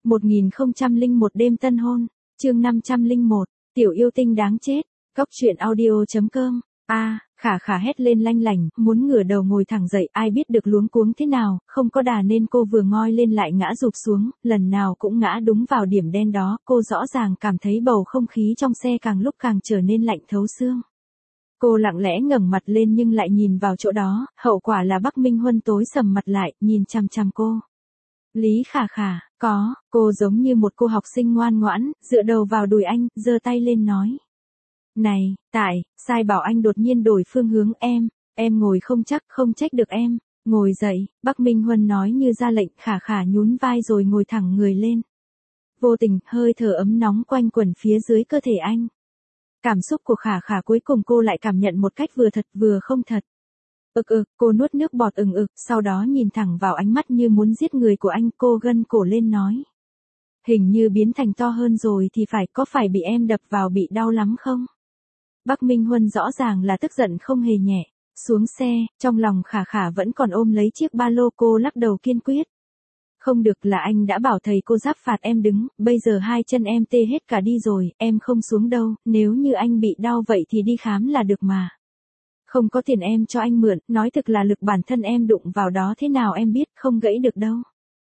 1001 đêm tân hôn, chương 501, tiểu yêu tinh đáng chết, Cóc truyện audio.com. Khả khả hét lên lanh lảnh, muốn ngửa đầu ngồi thẳng dậy, ai biết được luống cuống thế nào, không có đà nên cô vừa ngoi lên lại ngã rụp xuống, lần nào cũng ngã đúng vào điểm đen đó, cô rõ ràng cảm thấy bầu không khí trong xe càng lúc càng trở nên lạnh thấu xương. Cô lặng lẽ ngẩng mặt lên nhưng lại nhìn vào chỗ đó, hậu quả là Bắc Minh Huân tối sầm mặt lại, nhìn chằm chằm cô. Lý Khả Khả, cô giống như một cô học sinh ngoan ngoãn, dựa đầu vào đùi anh, giơ tay lên nói. Này, sai bảo anh đột nhiên đổi phương hướng em ngồi không chắc, không trách được em, ngồi dậy, Bắc Minh Huân nói như ra lệnh. Khả Khả nhún vai rồi ngồi thẳng người lên. Vô tình, hơi thở ấm nóng quanh quẩn phía dưới cơ thể anh. Cảm xúc của Khả Khả cuối cùng cô lại cảm nhận một cách vừa thật vừa không thật. Cô nuốt nước bọt sau đó nhìn thẳng vào ánh mắt như muốn giết người của anh, cô gân cổ lên nói. Hình như biến thành to hơn rồi thì có phải bị em đập vào bị đau lắm không? Bắc Minh Huân rõ ràng là tức giận không hề nhẹ. Xuống xe, trong lòng Khả Khả vẫn còn ôm lấy chiếc ba lô, cô lắc đầu kiên quyết. Không được, là anh đã bảo thầy cô giáp phạt em đứng, bây giờ hai chân em tê hết cả đi rồi, em không xuống đâu, nếu như anh bị đau vậy thì đi khám là được mà. Không có tiền em cho anh mượn, nói thực là lực bản thân em đụng vào đó thế nào em biết, không gãy được đâu.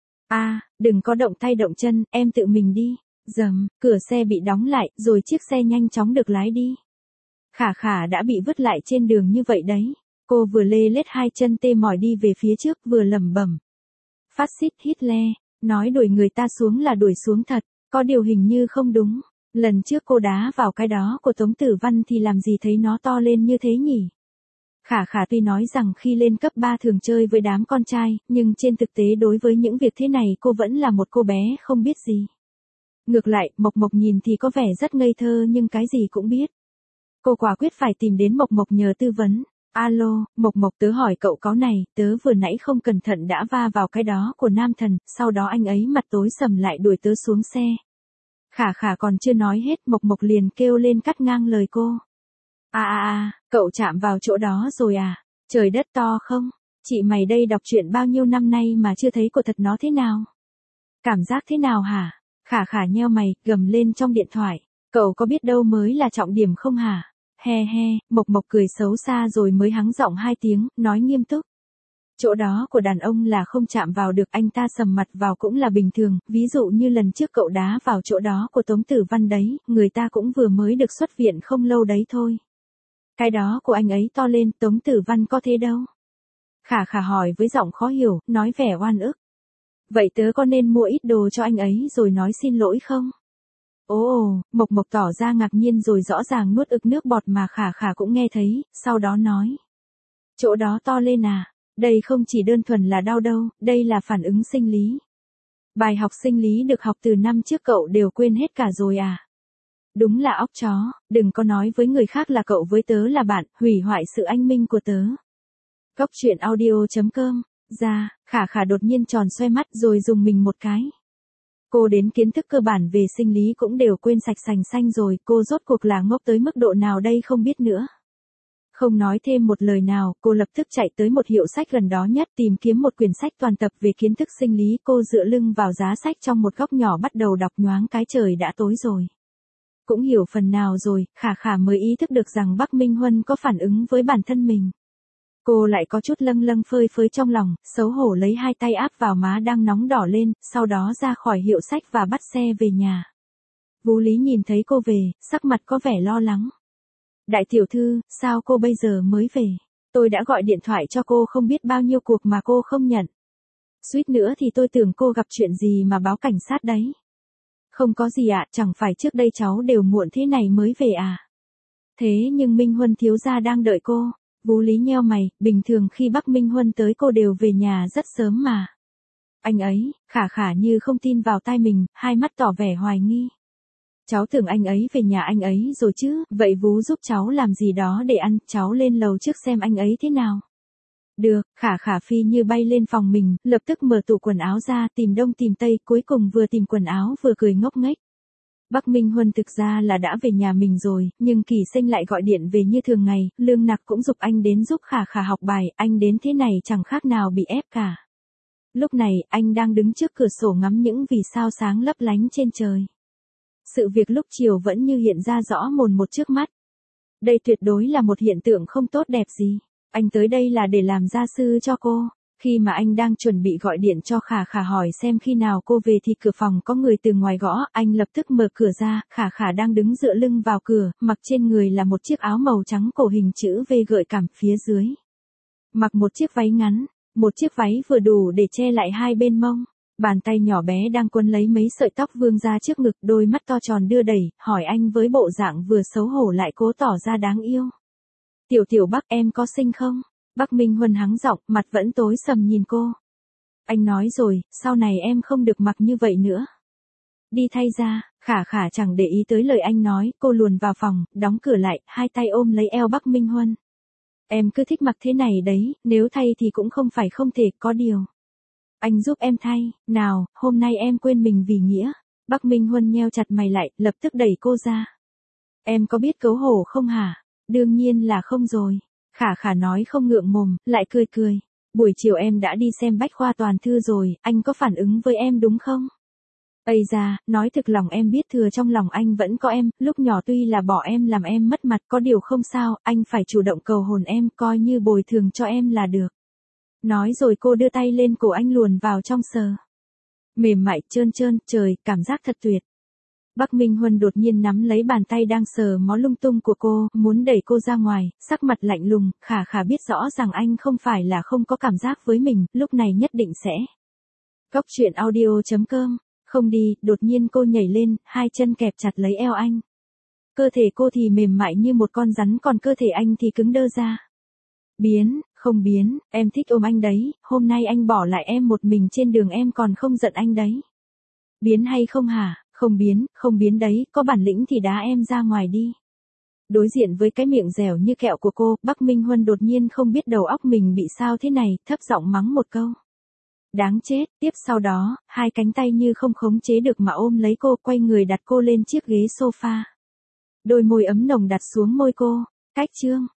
Đừng có động tay động chân, em tự mình đi. Dầm, cửa xe bị đóng lại, rồi chiếc xe nhanh chóng được lái đi. Khả Khả đã bị vứt lại trên đường như vậy đấy. Cô vừa lê lết hai chân tê mỏi đi về phía trước, vừa lẩm bẩm. Phát xít Hitler, nói đuổi người ta xuống là đuổi xuống thật, có điều hình như không đúng. Lần trước cô đá vào cái đó của Tống Tử Văn thì làm gì thấy nó to lên như thế nhỉ? Khả Khả tuy nói rằng khi lên cấp 3 thường chơi với đám con trai, nhưng trên thực tế đối với những việc thế này cô vẫn là một cô bé không biết gì. Ngược lại, Mộc Mộc nhìn thì có vẻ rất ngây thơ nhưng cái gì cũng biết. Cô quả quyết phải tìm đến Mộc Mộc nhờ tư vấn. Alo, Mộc Mộc, tớ hỏi cậu có này, tớ vừa nãy không cẩn thận đã va vào cái đó của nam thần, sau đó anh ấy mặt tối sầm lại đuổi tớ xuống xe. Khả Khả còn chưa nói hết, Mộc Mộc liền kêu lên cắt ngang lời cô. Cậu chạm vào chỗ đó rồi à? Trời đất to không? Chị mày đây đọc truyện bao nhiêu năm nay mà chưa thấy của thật nó thế nào? Cảm giác thế nào hả? Khả Khả nheo mày, gầm lên trong điện thoại. Cậu có biết đâu mới là trọng điểm không hả? He, Mộc Mộc cười xấu xa rồi mới hắng giọng 2 tiếng, nói nghiêm túc. Chỗ đó của đàn ông là không chạm vào được, anh ta sầm mặt vào cũng là bình thường, ví dụ như lần trước cậu đá vào chỗ đó của Tống Tử Văn đấy, người ta cũng vừa mới được xuất viện không lâu đấy thôi. Cái đó của anh ấy to lên, Tống Tử Văn có thế đâu. Khả Khả hỏi với giọng khó hiểu, nói vẻ oan ức. Vậy tớ có nên mua ít đồ cho anh ấy rồi nói xin lỗi không? Mộc Mộc tỏ ra ngạc nhiên rồi rõ ràng nuốt nước bọt mà Khả Khả cũng nghe thấy, sau đó nói. Chỗ đó to lên à? Đây không chỉ đơn thuần là đau đâu, đây là phản ứng sinh lý. Bài học sinh lý được học từ năm trước cậu đều quên hết cả rồi à? Đúng là óc chó, đừng có nói với người khác là cậu với tớ là bạn, hủy hoại sự anh minh của tớ. Cóc truyện audio.com. Khả Khả đột nhiên tròn xoe mắt rồi dùng mình một cái. Cô đến kiến thức cơ bản về sinh lý cũng đều quên sạch sành xanh rồi, cô rốt cuộc là ngốc tới mức độ nào đây không biết nữa. Không nói thêm một lời nào, cô lập tức chạy tới một hiệu sách gần đó nhất tìm kiếm một quyển sách toàn tập về kiến thức sinh lý, cô dựa lưng vào giá sách trong một góc nhỏ bắt đầu đọc nhoáng cái trời đã tối rồi. Cũng hiểu phần nào rồi, Khả Khả mới ý thức được rằng Bắc Minh Huân có phản ứng với bản thân mình. Cô lại có chút lâng phơi phới trong lòng, xấu hổ lấy 2 tay áp vào má đang nóng đỏ lên, sau đó ra khỏi hiệu sách và bắt xe về nhà. Vũ Lý nhìn thấy cô về, sắc mặt có vẻ lo lắng. Đại tiểu thư, sao cô bây giờ mới về? Tôi đã gọi điện thoại cho cô không biết bao nhiêu cuộc mà cô không nhận. Suýt nữa thì tôi tưởng cô gặp chuyện gì mà báo cảnh sát đấy. Không có gì ạ, chẳng phải trước đây cháu đều muộn thế này mới về à? Thế nhưng Minh Huân thiếu gia đang đợi cô. Vũ Lý nheo mày, bình thường khi Bắc Minh Huân tới cô đều về nhà rất sớm mà. Anh ấy, Khả Khả như không tin vào tai mình, hai mắt tỏ vẻ hoài nghi. Cháu tưởng anh ấy về nhà anh ấy rồi chứ, vậy Vũ giúp cháu làm gì đó để ăn, cháu lên lầu trước xem anh ấy thế nào. Được, Khả Khả phi như bay lên phòng mình, lập tức mở tủ quần áo ra tìm đông tìm tây, cuối cùng vừa tìm quần áo vừa cười ngốc nghếch. Bắc Minh Huân thực ra là đã về nhà mình rồi, nhưng Kỳ Sinh lại gọi điện về như thường ngày, Lương Nặc cũng giục anh đến giúp Khả Khả học bài, anh đến thế này chẳng khác nào bị ép cả. Lúc này, anh đang đứng trước cửa sổ ngắm những vì sao sáng lấp lánh trên trời. Sự việc lúc chiều vẫn như hiện ra rõ mồn một trước mắt. Đây tuyệt đối là một hiện tượng không tốt đẹp gì. Anh tới đây là để làm gia sư cho cô. Khi mà anh đang chuẩn bị gọi điện cho Khả Khả hỏi xem khi nào cô về thì cửa phòng có người từ ngoài gõ, anh lập tức mở cửa ra, Khả Khả đang đứng dựa lưng vào cửa, mặc trên người là một chiếc áo màu trắng cổ hình chữ V gợi cảm phía dưới. Mặc một chiếc váy ngắn, một chiếc váy vừa đủ để che lại hai bên mông. Bàn tay nhỏ bé đang quấn lấy mấy sợi tóc vương ra trước ngực, đôi mắt to tròn đưa đẩy, hỏi anh với bộ dạng vừa xấu hổ lại cố tỏ ra đáng yêu. Tiểu Bắc em có xinh không? Bắc Minh Huân hắng giọng, mặt vẫn tối sầm nhìn cô. Anh nói rồi, sau này em không được mặc như vậy nữa. Đi thay ra, Khả Khả chẳng để ý tới lời anh nói, cô luồn vào phòng, đóng cửa lại, hai tay ôm lấy eo Bắc Minh Huân. Em cứ thích mặc thế này đấy, nếu thay thì cũng không phải không thể, có điều. Anh giúp em thay, nào, hôm nay em quên mình vì nghĩa. Bắc Minh Huân nheo chặt mày lại, lập tức đẩy cô ra. Em có biết cấu hổ không hả? Đương nhiên là không rồi. Khả Khả nói không ngượng mồm, lại cười cười. Buổi chiều em đã đi xem bách khoa toàn thư rồi, anh có phản ứng với em đúng không? Ây da, nói thực lòng em biết thừa trong lòng anh vẫn có em, lúc nhỏ tuy là bỏ em làm em mất mặt, có điều không sao, anh phải chủ động cầu hôn em, coi như bồi thường cho em là được. Nói rồi cô đưa tay lên cổ anh luồn vào trong sờ. Mềm mại, trơn trơn, trời, cảm giác thật tuyệt. Bắc Minh Huân đột nhiên nắm lấy bàn tay đang sờ mó lung tung của cô, muốn đẩy cô ra ngoài, sắc mặt lạnh lùng, Khả Khả biết rõ rằng anh không phải là không có cảm giác với mình, lúc này nhất định sẽ. Cóc truyện audio.com. Không đi, đột nhiên cô nhảy lên, hai chân kẹp chặt lấy eo anh. Cơ thể cô thì mềm mại như một con rắn, còn cơ thể anh thì cứng đơ ra. Biến, không biến, em thích ôm anh đấy, hôm nay anh bỏ lại em một mình trên đường em còn không giận anh đấy. Biến hay không hả? Không biến đấy, có bản lĩnh thì đá em ra ngoài đi. Đối diện với cái miệng dẻo như kẹo của cô, Bắc Minh Huân đột nhiên không biết đầu óc mình bị sao thế này, thấp giọng mắng một câu. Đáng chết, tiếp sau đó, hai cánh tay như không khống chế được mà ôm lấy cô, quay người đặt cô lên chiếc ghế sofa. Đôi môi ấm nồng đặt xuống môi cô, cách chương.